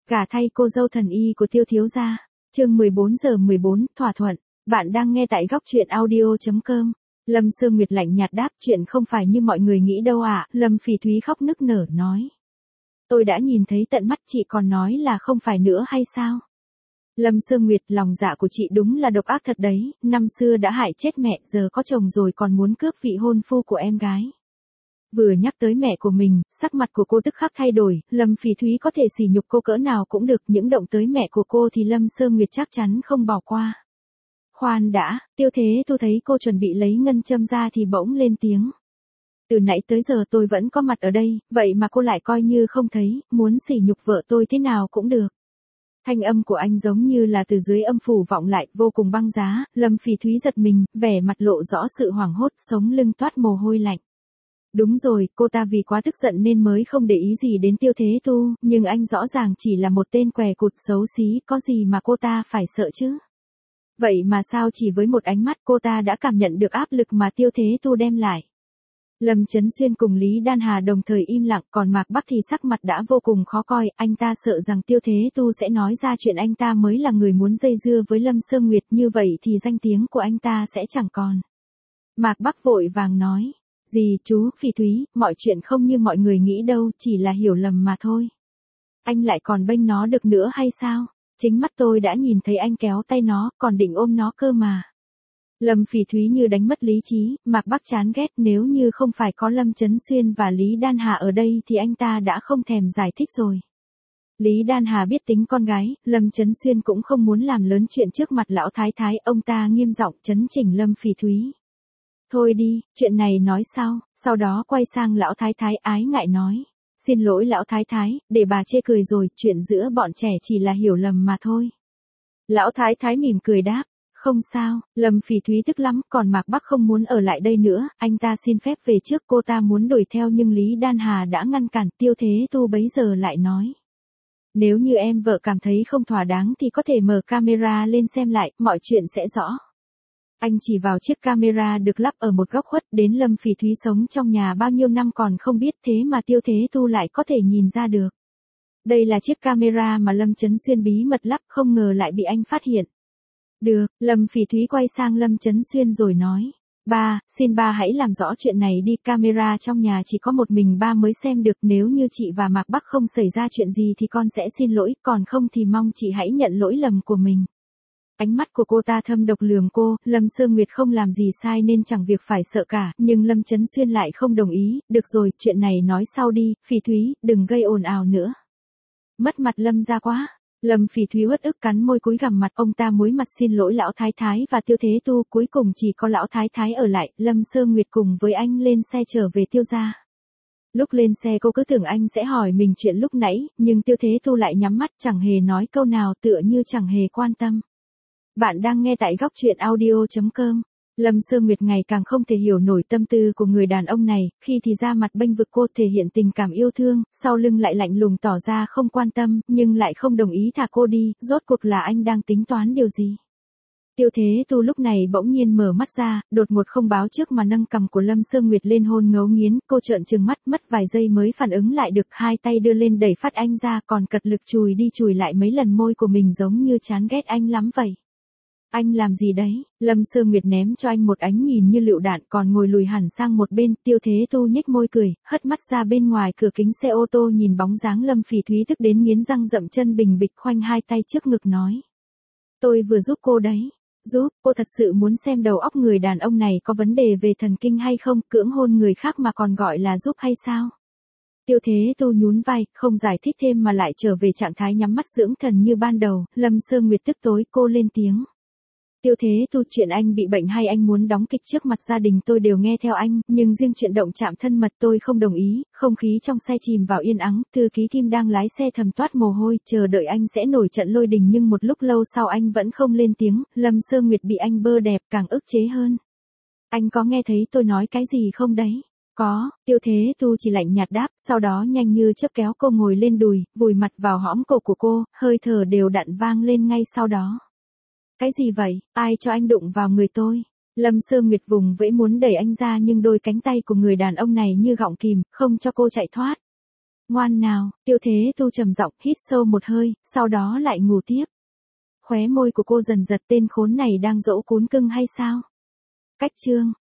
Gả thay cô dâu thần y của Tiêu thiếu gia. Chương 14:14, thỏa thuận. Bạn đang nghe tại góc truyện audio.com. Lâm Sương Nguyệt lạnh nhạt đáp, chuyện không phải như mọi người nghĩ đâu ạ. Lâm Phỉ Thúy khóc nức nở nói. Tôi đã nhìn thấy tận mắt, chị còn nói là không phải nữa hay sao? Lâm Sương Nguyệt, lòng dạ của chị đúng là độc ác thật đấy, năm xưa đã hại chết mẹ, giờ có chồng rồi còn muốn cướp vị hôn phu của em gái. Vừa nhắc tới mẹ của mình, sắc mặt của cô tức khắc thay đổi, Lâm Phỉ Thúy có thể sỉ nhục cô cỡ nào cũng được, những động tới mẹ của cô thì Lâm Sương Nguyệt chắc chắn không bỏ qua. Khoan đã, Tiêu Thế Tu thấy cô chuẩn bị lấy ngân châm ra thì bỗng lên tiếng. Từ nãy tới giờ tôi vẫn có mặt ở đây, vậy mà cô lại coi như không thấy, muốn sỉ nhục vợ tôi thế nào cũng được. Thanh âm của anh giống như là từ dưới âm phủ vọng lại, vô cùng băng giá. Lâm Phỉ Thúy giật mình, vẻ mặt lộ rõ sự hoảng hốt, sống lưng toát mồ hôi lạnh. Đúng rồi, cô ta vì quá tức giận nên mới không để ý gì đến Tiêu Thế Tu, nhưng anh rõ ràng chỉ là một tên què cụt xấu xí, có gì mà cô ta phải sợ chứ? Vậy mà sao chỉ với một ánh mắt cô ta đã cảm nhận được áp lực mà Tiêu Thế Tu đem lại? Lâm Chấn Xuyên cùng Lý Đan Hà đồng thời im lặng, còn Mạc Bắc thì sắc mặt đã vô cùng khó coi, anh ta sợ rằng Tiêu Thế Tu sẽ nói ra chuyện anh ta mới là người muốn dây dưa với Lâm Sương Nguyệt, như vậy thì danh tiếng của anh ta sẽ chẳng còn. Mạc Bắc vội vàng nói, gì chú, Phỉ Thúy, mọi chuyện không như mọi người nghĩ đâu, chỉ là hiểu lầm mà thôi. Anh lại còn bênh nó được nữa hay sao? Chính mắt tôi đã nhìn thấy anh kéo tay nó, còn định ôm nó cơ mà. Lâm Phỉ Thúy như đánh mất lý trí, Mạc Bắc chán ghét, nếu như không phải có Lâm Chấn Xuyên và Lý Đan Hà ở đây thì anh ta đã không thèm giải thích rồi. Lý Đan Hà biết tính con gái, Lâm Chấn Xuyên cũng không muốn làm lớn chuyện trước mặt lão thái thái, ông ta nghiêm giọng chấn chỉnh Lâm Phỉ Thúy. Thôi đi, chuyện này nói sau đó quay sang lão thái thái ái ngại nói. Xin lỗi lão thái thái, để bà chê cười rồi, chuyện giữa bọn trẻ chỉ là hiểu lầm mà thôi. Lão thái thái mỉm cười đáp. Không sao, Lâm Phỉ Thúy tức lắm, còn Mạc Bắc không muốn ở lại đây nữa, anh ta xin phép về trước, cô ta muốn đuổi theo nhưng Lý Đan Hà đã ngăn cản. Tiêu Thế Tu bấy giờ lại nói. Nếu như em vợ cảm thấy không thỏa đáng thì có thể mở camera lên xem lại, mọi chuyện sẽ rõ. Anh chỉ vào chiếc camera được lắp ở một góc khuất, đến Lâm Phỉ Thúy sống trong nhà bao nhiêu năm còn không biết, thế mà Tiêu Thế Tu lại có thể nhìn ra được. Đây là chiếc camera mà Lâm Chấn Xuyên bí mật lắp, không ngờ lại bị anh phát hiện. Được, Lâm Phỉ Thúy quay sang Lâm Chấn Xuyên rồi nói. Ba, xin ba hãy làm rõ chuyện này đi, camera trong nhà chỉ có một mình ba mới xem được, nếu như chị và Mạc Bắc không xảy ra chuyện gì thì con sẽ xin lỗi, còn không thì mong chị hãy nhận lỗi lầm của mình. Ánh mắt của cô ta thâm độc lườm cô, Lâm Sương Nguyệt không làm gì sai nên chẳng việc phải sợ cả, nhưng Lâm Chấn Xuyên lại không đồng ý, được rồi, chuyện này nói sau đi, Phỉ Thúy, đừng gây ồn ào nữa. Mất mặt Lâm ra quá. Lâm Phỉ Thúy uất ức cắn môi cúi gằm mặt, ông ta muối mặt xin lỗi lão thái thái và Tiêu Thế Tu, cuối cùng chỉ có lão thái thái ở lại, Lâm Sương Nguyệt cùng với anh lên xe trở về Tiêu gia. Lúc lên xe cô cứ tưởng anh sẽ hỏi mình chuyện lúc nãy, nhưng Tiêu Thế Tu lại nhắm mắt chẳng hề nói câu nào, tựa như chẳng hề quan tâm. Bạn đang nghe tại góc truyện audio.com. Lâm Sương Nguyệt ngày càng không thể hiểu nổi tâm tư của người đàn ông này, khi thì ra mặt bênh vực cô thể hiện tình cảm yêu thương, sau lưng lại lạnh lùng tỏ ra không quan tâm, nhưng lại không đồng ý thả cô đi, rốt cuộc là anh đang tính toán điều gì? Tiêu Thế Tu lúc này bỗng nhiên mở mắt ra, đột ngột không báo trước mà nâng cằm của Lâm Sương Nguyệt lên hôn ngấu nghiến, cô trợn trừng mắt, mất vài giây mới phản ứng lại được, hai tay đưa lên đẩy phát anh ra, còn cật lực chùi đi chùi lại mấy lần môi của mình giống như chán ghét anh lắm vậy. Anh làm gì đấy? Lâm Sương Nguyệt ném cho anh một ánh nhìn như lựu đạn, còn ngồi lùi hẳn sang một bên. Tiêu Thế Tu nhếch môi cười, hất mắt ra bên ngoài cửa kính xe ô tô nhìn bóng dáng Lâm Phỉ Thúy tức đến nghiến răng dậm chân bình bịch, khoanh hai tay trước ngực nói. Tôi vừa giúp cô đấy. Giúp, cô thật sự muốn xem đầu óc người đàn ông này có vấn đề về thần kinh hay không, cưỡng hôn người khác mà còn gọi là giúp hay sao? Tiêu Thế Tu nhún vai, không giải thích thêm mà lại trở về trạng thái nhắm mắt dưỡng thần như ban đầu. Lâm Sương Nguyệt tức tối, cô lên tiếng. Tiêu Thế Tu, chuyện anh bị bệnh hay anh muốn đóng kịch trước mặt gia đình tôi đều nghe theo anh, nhưng riêng chuyện động chạm thân mật tôi không đồng ý. Không khí trong xe chìm vào yên ắng, thư ký Kim đang lái xe thầm toát mồ hôi, chờ đợi anh sẽ nổi trận lôi đình, nhưng một lúc lâu sau anh vẫn không lên tiếng. Lâm Sương Nguyệt bị anh bơ đẹp càng ức chế hơn. Anh có nghe thấy tôi nói cái gì không đấy? Có, Tiêu Thế Tu chỉ lạnh nhạt đáp, sau đó nhanh như chớp kéo cô ngồi lên đùi, vùi mặt vào hõm cổ của cô, hơi thở đều đặn vang lên ngay sau đó. Cái gì vậy, ai cho anh đụng vào người tôi? Lâm Sương Nguyệt vùng vẫy muốn đẩy anh ra nhưng đôi cánh tay của người đàn ông này như gọng kìm, không cho cô chạy thoát. Ngoan nào, Tiêu Thế Tu trầm giọng hít sâu một hơi, sau đó lại ngủ tiếp. Khóe môi của cô dần giật tên khốn này đang dỗ cún cưng hay sao? Cách chương